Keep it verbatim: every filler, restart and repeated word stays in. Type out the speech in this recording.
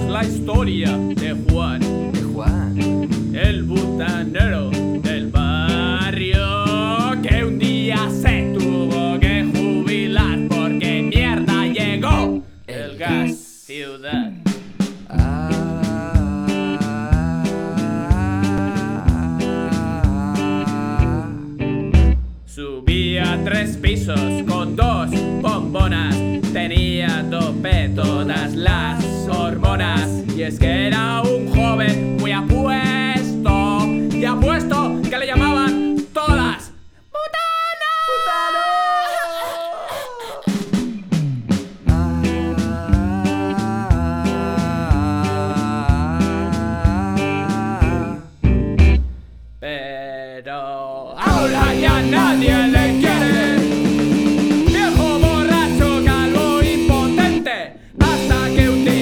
la historia de Juan, de Juan, el butanero del barrio, que un día se tuvo que jubilar porque mierda llegó el gas ciudad. Subía tres pisos con dos bombonas, tenía tope todas las hormonas, y es que era un joven muy apuesto, y apuesto que le llamaban todas ¡Putano! Pero ahora ya nadie le quiere, viejo borracho, calvo, impotente, hasta que un día